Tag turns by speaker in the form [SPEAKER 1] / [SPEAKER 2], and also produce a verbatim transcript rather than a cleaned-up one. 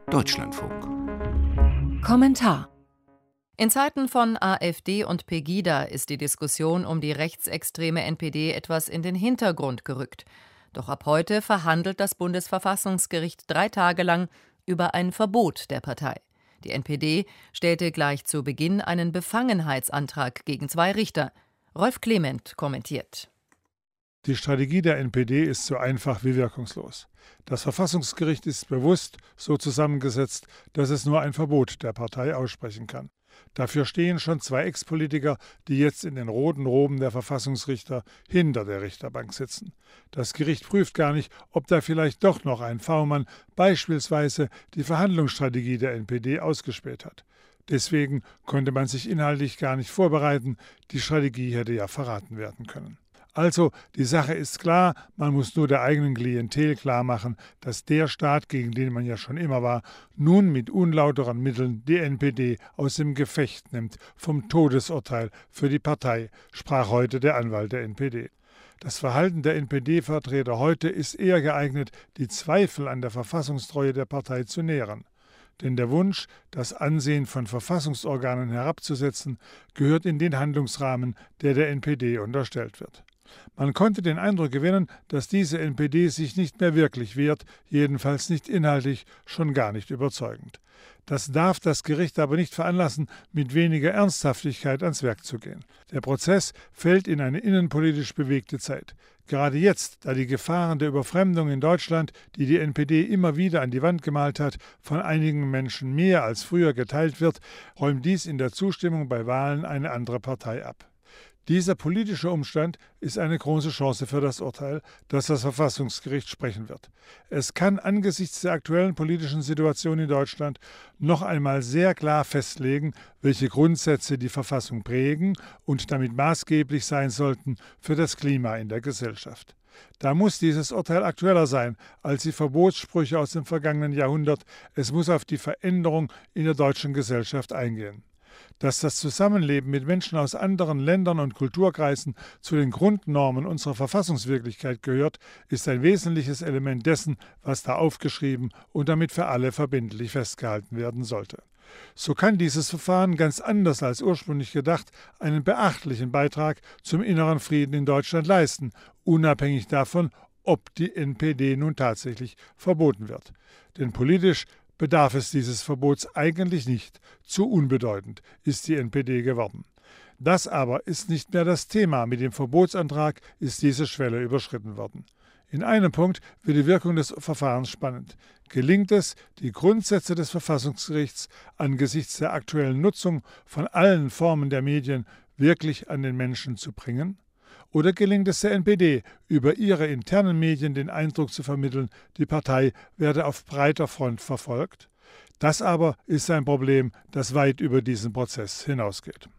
[SPEAKER 1] Deutschlandfunk.
[SPEAKER 2] Kommentar: In Zeiten von AfD und Pegida ist die Diskussion um die rechtsextreme N P D etwas in den Hintergrund gerückt. Doch ab heute verhandelt das Bundesverfassungsgericht drei Tage lang über ein Verbot der Partei. Die N P D stellte gleich zu Beginn einen Befangenheitsantrag gegen zwei Richter. Rolf Clement kommentiert:
[SPEAKER 3] Die Strategie der N P D ist so einfach wie wirkungslos. Das Verfassungsgericht ist bewusst so zusammengesetzt, dass es nur ein Verbot der Partei aussprechen kann. Dafür stehen schon zwei Ex-Politiker, die jetzt in den roten Roben der Verfassungsrichter hinter der Richterbank sitzen. Das Gericht prüft gar nicht, ob da vielleicht doch noch ein V-Mann beispielsweise die Verhandlungsstrategie der N P D ausgespäht hat. Deswegen konnte man sich inhaltlich gar nicht vorbereiten, die Strategie hätte ja verraten werden können. Also, die Sache ist klar, man muss nur der eigenen Klientel klarmachen, dass der Staat, gegen den man ja schon immer war, nun mit unlauteren Mitteln die N P D aus dem Gefecht nimmt vom Todesurteil für die Partei, sprach heute der Anwalt der N P D. Das Verhalten der N P D-Vertreter heute ist eher geeignet, die Zweifel an der Verfassungstreue der Partei zu nähren. Denn der Wunsch, das Ansehen von Verfassungsorganen herabzusetzen, gehört in den Handlungsrahmen, der der N P D unterstellt wird. Man konnte den Eindruck gewinnen, dass diese N P D sich nicht mehr wirklich wehrt, jedenfalls nicht inhaltlich, schon gar nicht überzeugend. Das darf das Gericht aber nicht veranlassen, mit weniger Ernsthaftigkeit ans Werk zu gehen. Der Prozess fällt in eine innenpolitisch bewegte Zeit. Gerade jetzt, da die Gefahren der Überfremdung in Deutschland, die die N P D immer wieder an die Wand gemalt hat, von einigen Menschen mehr als früher geteilt wird, räumt dies in der Zustimmung bei Wahlen eine andere Partei ab. Dieser politische Umstand ist eine große Chance für das Urteil, das das Verfassungsgericht sprechen wird. Es kann angesichts der aktuellen politischen Situation in Deutschland noch einmal sehr klar festlegen, welche Grundsätze die Verfassung prägen und damit maßgeblich sein sollten für das Klima in der Gesellschaft. Da muss dieses Urteil aktueller sein als die Verbotssprüche aus dem vergangenen Jahrhundert. Es muss auf die Veränderung in der deutschen Gesellschaft eingehen. Dass das Zusammenleben mit Menschen aus anderen Ländern und Kulturkreisen zu den Grundnormen unserer Verfassungswirklichkeit gehört, ist ein wesentliches Element dessen, was da aufgeschrieben und damit für alle verbindlich festgehalten werden sollte. So kann dieses Verfahren ganz anders als ursprünglich gedacht einen beachtlichen Beitrag zum inneren Frieden in Deutschland leisten, unabhängig davon, ob die N P D nun tatsächlich verboten wird. Denn politisch bedarf es dieses Verbots eigentlich nicht. Zu unbedeutend ist die N P D geworden. Das aber ist nicht mehr das Thema. Mit dem Verbotsantrag ist diese Schwelle überschritten worden. In einem Punkt wird die Wirkung des Verfahrens spannend. Gelingt es, die Grundsätze des Verfassungsgerichts angesichts der aktuellen Nutzung von allen Formen der Medien wirklich an den Menschen zu bringen? Oder gelingt es der N P D, über ihre internen Medien den Eindruck zu vermitteln, die Partei werde auf breiter Front verfolgt? Das aber ist ein Problem, das weit über diesen Prozess hinausgeht.